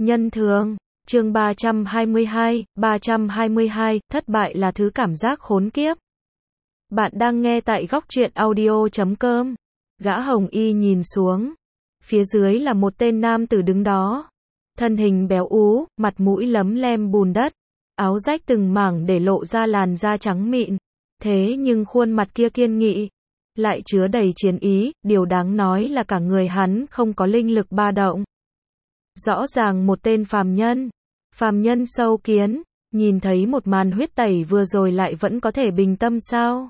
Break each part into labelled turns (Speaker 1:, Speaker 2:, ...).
Speaker 1: Nhân thường, chương 322, thất bại là thứ cảm giác khốn kiếp. Bạn đang nghe tại góc truyện audio.com. Gã hồng y nhìn xuống. Phía dưới là một tên nam tử đứng đó. Thân hình béo ú, mặt mũi lấm lem bùn đất. Áo rách từng mảng để lộ ra làn da trắng mịn. Thế nhưng khuôn mặt kia kiên nghị. Lại chứa đầy chiến ý, điều đáng nói là cả người hắn không có linh lực ba động. Rõ ràng một tên phàm nhân sâu kiến, nhìn thấy một màn huyết tẩy vừa rồi lại vẫn có thể bình tâm sao?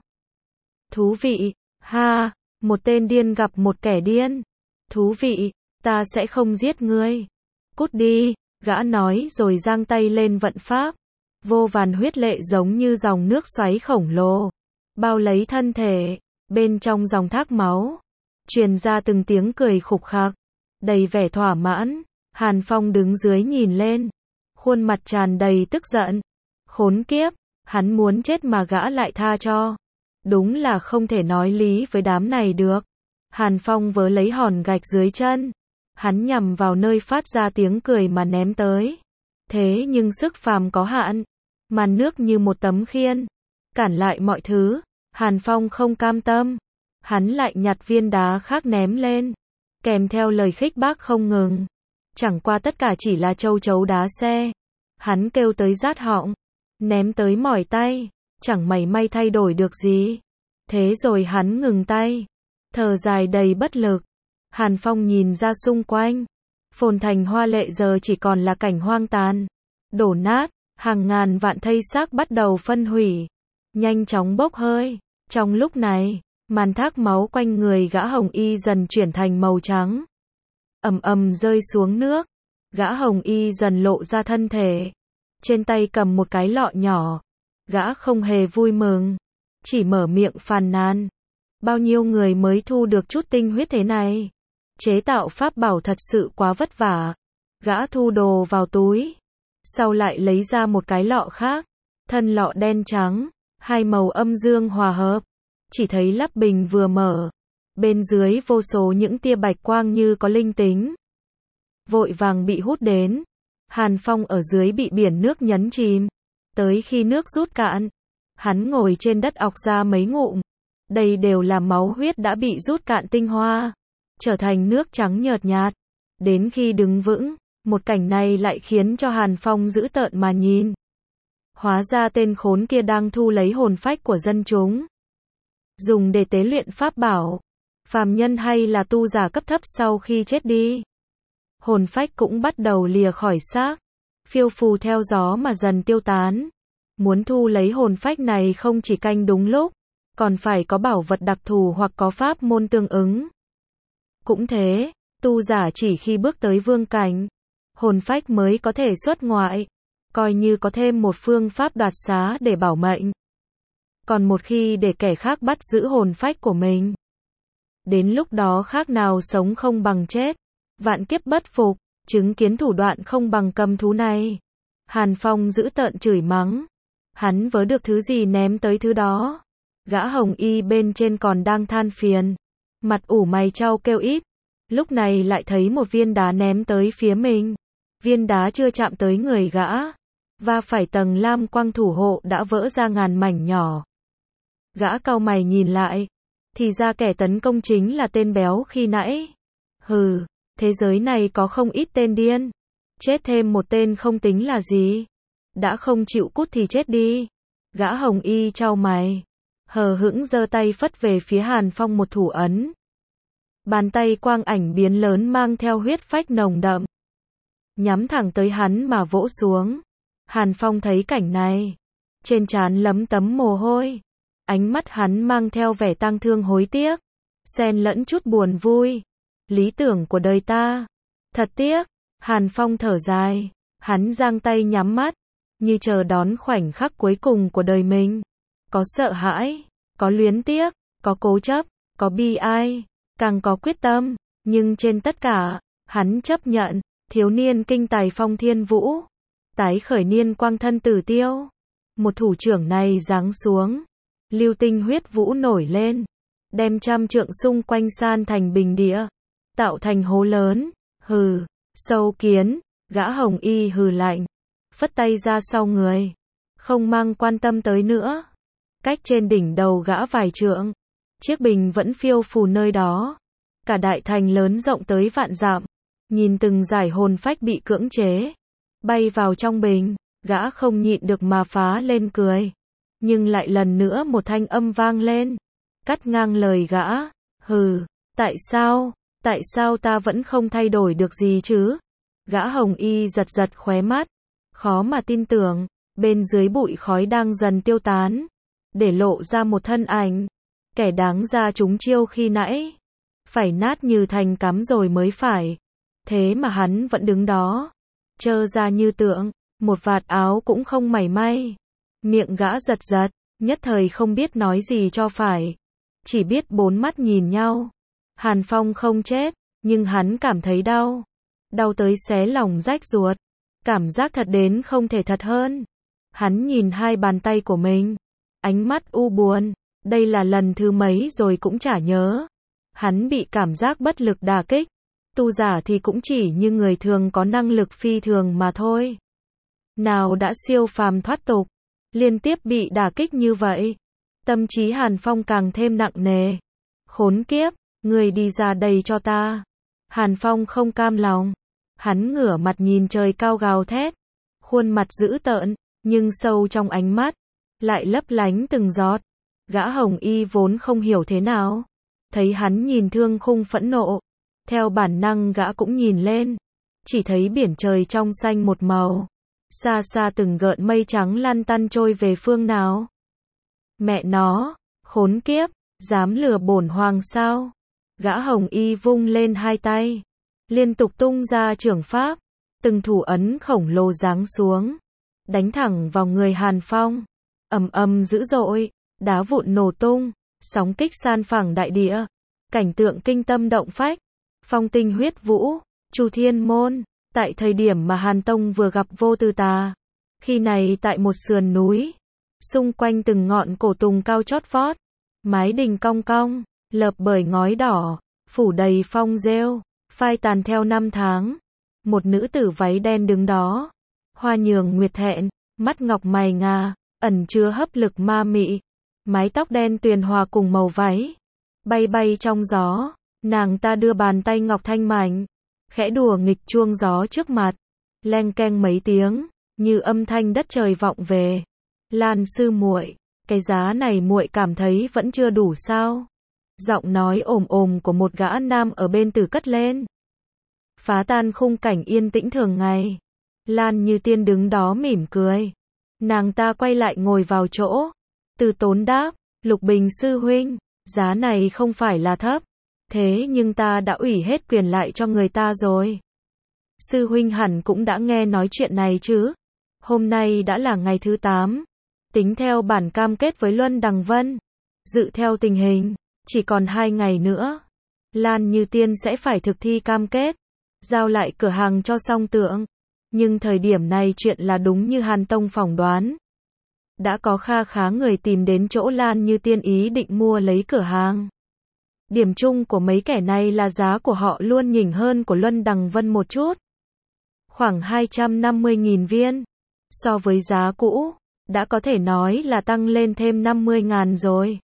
Speaker 1: Thú vị, ha, một tên điên gặp một kẻ điên. Thú vị, ta sẽ không giết ngươi. Cút đi, gã nói rồi giang tay lên vận pháp. Vô vàn huyết lệ giống như dòng nước xoáy khổng lồ, bao lấy thân thể, bên trong dòng thác máu, truyền ra từng tiếng cười khục khặc, đầy vẻ thỏa mãn. Hàn Phong đứng dưới nhìn lên, khuôn mặt tràn đầy tức giận. Khốn kiếp, hắn muốn chết mà gã lại tha cho. Đúng là không thể nói lý với đám này được. Hàn Phong vớ lấy hòn gạch dưới chân, hắn nhằm vào nơi phát ra tiếng cười mà ném tới. Thế nhưng sức phàm có hạn, màn nước như một tấm khiên, cản lại mọi thứ. Hàn Phong không cam tâm, hắn lại nhặt viên đá khác ném lên, kèm theo lời khích bác không ngừng. Chẳng qua tất cả chỉ là châu chấu đá xe. Hắn kêu tới rát họng, ném tới mỏi tay, chẳng mảy may thay đổi được gì. Thế rồi hắn ngừng tay, thở dài đầy bất lực. Hàn Phong nhìn ra xung quanh, phồn thành hoa lệ giờ chỉ còn là cảnh hoang tàn, đổ nát, hàng ngàn vạn thây xác bắt đầu phân hủy, nhanh chóng bốc hơi. Trong lúc này, màn thác máu quanh người gã hồng y dần chuyển thành màu trắng, ầm ầm rơi xuống nước. Gã hồng y dần lộ ra thân thể, trên tay cầm một cái lọ nhỏ. Gã không hề vui mừng, chỉ mở miệng phàn nàn. Bao nhiêu người mới thu được chút tinh huyết thế này? Chế tạo pháp bảo thật sự quá vất vả. Gã thu đồ vào túi, sau lại lấy ra một cái lọ khác. Thân lọ đen trắng, hai màu âm dương hòa hợp. Chỉ thấy nắp bình vừa mở, bên dưới vô số những tia bạch quang như có linh tính, vội vàng bị hút đến. Hàn Phong ở dưới bị biển nước nhấn chìm, tới khi nước rút cạn, hắn ngồi trên đất ọc ra mấy ngụm. Đây đều là máu huyết đã bị rút cạn tinh hoa, trở thành nước trắng nhợt nhạt. Đến khi đứng vững, một cảnh này lại khiến cho Hàn Phong dữ tợn mà nhìn. Hóa ra tên khốn kia đang thu lấy hồn phách của dân chúng, dùng để tế luyện pháp bảo. Phàm nhân hay là tu giả cấp thấp sau khi chết đi, hồn phách cũng bắt đầu lìa khỏi xác, phiêu phù theo gió mà dần tiêu tán. Muốn thu lấy hồn phách này không chỉ canh đúng lúc, còn phải có bảo vật đặc thù hoặc có pháp môn tương ứng. Cũng thế, tu giả chỉ khi bước tới vương cảnh, hồn phách mới có thể xuất ngoại, coi như có thêm một phương pháp đoạt xá để bảo mệnh. Còn một khi để kẻ khác bắt giữ hồn phách của mình, đến lúc đó khác nào sống không bằng chết, vạn kiếp bất phục. Chứng kiến thủ đoạn không bằng cầm thú này, Hàn Phong dữ tợn chửi mắng. Hắn vớ được thứ gì ném tới thứ đó. Gã hồng y bên trên còn đang than phiền, mặt ủ mày chau kêu ít. Lúc này lại thấy một viên đá ném tới phía mình. Viên đá chưa chạm tới người gã, và phải tầng lam quang thủ hộ đã vỡ ra ngàn mảnh nhỏ. Gã cau mày nhìn lại, thì ra kẻ tấn công chính là tên béo khi nãy. Hừ, thế giới này có không ít tên điên, chết thêm một tên không tính là gì. Đã không chịu cút thì chết đi. Gã hồng y chau mày, hờ hững giơ tay phất về phía Hàn Phong một thủ ấn. Bàn tay quang ảnh biến lớn mang theo huyết phách nồng đậm, nhắm thẳng tới hắn mà vỗ xuống. Hàn Phong thấy cảnh này, trên trán lấm tấm mồ hôi, ánh mắt hắn mang theo vẻ tang thương hối tiếc, xen lẫn chút buồn vui. Lý tưởng của đời ta, thật tiếc. Hàn Phong thở dài, hắn giang tay nhắm mắt, như chờ đón khoảnh khắc cuối cùng của đời mình. Có sợ hãi, có luyến tiếc, có cố chấp, có bi ai, càng có quyết tâm. Nhưng trên tất cả, hắn chấp nhận, thiếu niên kinh tài phong thiên vũ, tái khởi niên quang thân tử tiêu. Một thủ trưởng này giáng xuống, lưu tinh huyết vũ nổi lên, đem trăm trượng xung quanh san thành bình địa, tạo thành hố lớn. Hừ, sâu kiến, Gã hồng y hừ lạnh, phất tay ra sau người, không mang quan tâm tới nữa. Cách trên đỉnh đầu gã vài trượng, chiếc bình vẫn phiêu phù nơi đó. Cả đại thành lớn rộng tới vạn dặm, nhìn từng giải hồn phách bị cưỡng chế, bay vào trong bình, gã không nhịn được mà phá lên cười. Nhưng lại lần nữa một thanh âm vang lên, cắt ngang lời gã, hừ, tại sao ta vẫn không thay đổi được gì chứ? Gã hồng y giật giật khóe mắt, khó mà tin tưởng, bên dưới bụi khói đang dần tiêu tán, để lộ ra một thân ảnh, kẻ đáng ra chúng chiêu khi nãy, phải nát như thành cắm rồi mới phải. Thế mà hắn vẫn đứng đó, trơ ra như tượng, một vạt áo cũng không mảy may. Miệng gã giật giật, nhất thời không biết nói gì cho phải, chỉ biết bốn mắt nhìn nhau. Hàn Phong không chết, nhưng hắn cảm thấy đau, đau tới xé lòng rách ruột, cảm giác thật đến không thể thật hơn. Hắn nhìn hai bàn tay của mình, ánh mắt u buồn, đây là lần thứ mấy rồi cũng chả nhớ. Hắn bị cảm giác bất lực đả kích, tu giả thì cũng chỉ như người thường có năng lực phi thường mà thôi. Nào đã siêu phàm thoát tục, liên tiếp bị đả kích như vậy, tâm trí Hàn Phong càng thêm nặng nề. Khốn kiếp, người đi ra đây cho ta. Hàn Phong không cam lòng, hắn ngửa mặt nhìn trời cao gào thét, khuôn mặt dữ tợn, nhưng sâu trong ánh mắt lại lấp lánh từng giọt. Gã hồng y vốn không hiểu thế nào, thấy hắn nhìn Thương Khung phẫn nộ, theo bản năng gã cũng nhìn lên, chỉ thấy biển trời trong xanh một màu, xa xa từng gợn mây trắng lăn tăn trôi về phương nào. Mẹ nó, khốn kiếp, dám lừa bổn hoàng sao? Gã hồng y vung lên hai tay, liên tục tung ra chưởng pháp, từng thủ ấn khổng lồ giáng xuống, đánh thẳng vào người Hàn Phong. Ầm ầm dữ dội, đá vụn nổ tung, sóng kích san phẳng đại địa, cảnh tượng kinh tâm động phách. Phong tinh huyết vũ, Chu Thiên Môn, tại thời điểm mà Hàn Tông vừa gặp Vô Tư Tà, khi này tại một sườn núi, xung quanh từng ngọn cổ tùng cao chót vót, mái đình cong cong, lợp bởi ngói đỏ, phủ đầy phong rêu, phai tàn theo năm tháng. Một nữ tử váy đen đứng đó, hoa nhường nguyệt thẹn, mắt ngọc mày ngà, ẩn chứa hấp lực ma mị, mái tóc đen tuyền hòa cùng màu váy, bay bay trong gió. Nàng ta đưa bàn tay ngọc thanh mảnh, khẽ đùa nghịch chuông gió trước mặt, leng keng mấy tiếng, như âm thanh đất trời vọng về. Lan sư muội, cái giá này muội cảm thấy vẫn chưa đủ sao? Giọng nói ồm ồm của một gã nam ở bên từ cất lên, phá tan khung cảnh yên tĩnh thường ngày. Lan Như Tiên đứng đó mỉm cười, nàng ta quay lại ngồi vào chỗ, từ tốn đáp, Lục Bình sư huynh, giá này không phải là thấp, thế nhưng ta đã ủy hết quyền lại cho người ta rồi. Sư huynh hẳn cũng đã nghe nói chuyện này chứ? Hôm nay đã là ngày thứ 8, tính theo bản cam kết với Luân Đằng Vân, dự theo tình hình, chỉ còn 2 ngày nữa, Lan Như Tiên sẽ phải thực thi cam kết, giao lại cửa hàng cho Song Tượng. Nhưng thời điểm này chuyện là đúng như Hàn Tông phỏng đoán. Đã có kha khá người tìm đến chỗ Lan Như Tiên ý định mua lấy cửa hàng. Điểm chung của mấy kẻ này là giá của họ luôn nhỉnh hơn của Luân Đằng Vân một chút. Khoảng 250.000 viên. So với giá cũ, đã có thể nói là tăng lên thêm 50.000 rồi.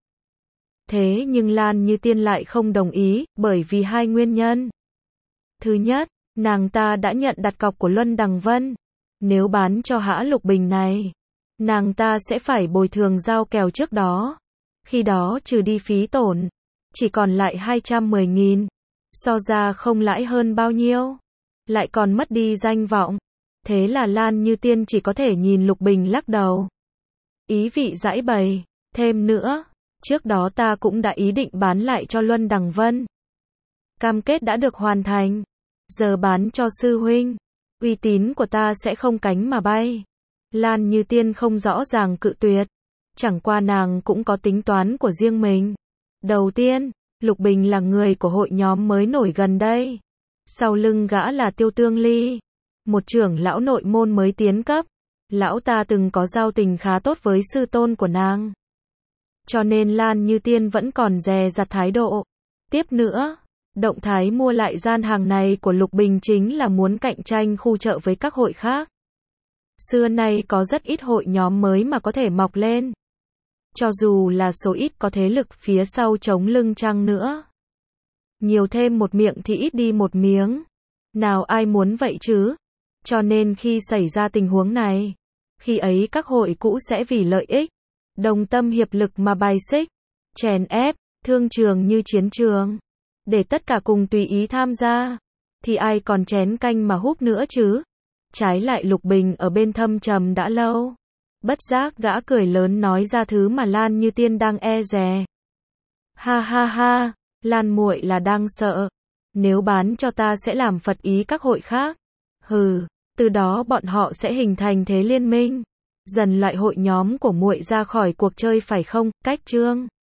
Speaker 1: Thế nhưng Lan Như Tiên lại không đồng ý, bởi vì hai nguyên nhân. Thứ nhất, nàng ta đã nhận đặt cọc của Luân Đằng Vân. Nếu bán cho hã Lục Bình này, nàng ta sẽ phải bồi thường giao kèo trước đó. Khi đó trừ đi phí tổn, chỉ còn lại 210.000. So ra không lãi hơn bao nhiêu, lại còn mất đi danh vọng. Thế là Lan Như Tiên chỉ có thể nhìn Lục Bình lắc đầu. Ý vị giãi bày, thêm nữa, trước đó ta cũng đã ý định bán lại cho Luân Đằng Vân. Cam kết đã được hoàn thành, giờ bán cho sư huynh, uy tín của ta sẽ không cánh mà bay. Lan Như Tiên không rõ ràng cự tuyệt, chẳng qua nàng cũng có tính toán của riêng mình. Đầu tiên, Lục Bình là người của hội nhóm mới nổi gần đây. Sau lưng gã là Tiêu Tương Ly, một trưởng lão nội môn mới tiến cấp. Lão ta từng có giao tình khá tốt với sư tôn của nàng. Cho nên Lan Như Tiên vẫn còn dè dặt thái độ. Tiếp nữa, Động thái mua lại gian hàng này của Lục Bình chính là muốn cạnh tranh khu chợ với các hội khác. Xưa nay có rất ít hội nhóm mới mà có thể mọc lên. Cho dù là số ít có thế lực phía sau chống lưng chăng nữa. Nhiều thêm một miệng thì ít đi một miếng. Nào ai muốn vậy chứ? Cho nên khi xảy ra tình huống này, khi ấy các hội cũ sẽ vì lợi ích, đồng tâm hiệp lực mà bài xích, chèn ép, thương trường như chiến trường. Để tất cả cùng tùy ý tham gia, thì ai còn chén canh mà húp nữa chứ? Trái lại Lục Bình ở bên thâm trầm đã lâu. Bất giác gã cười lớn nói ra thứ mà Lan Như Tiên đang e dè. Ha ha ha, Lan muội là đang sợ. Nếu bán cho ta sẽ làm phật ý các hội khác. Hừ, từ đó bọn họ sẽ hình thành thế liên minh. Dần loại hội nhóm của muội ra khỏi cuộc chơi phải không? Cách chương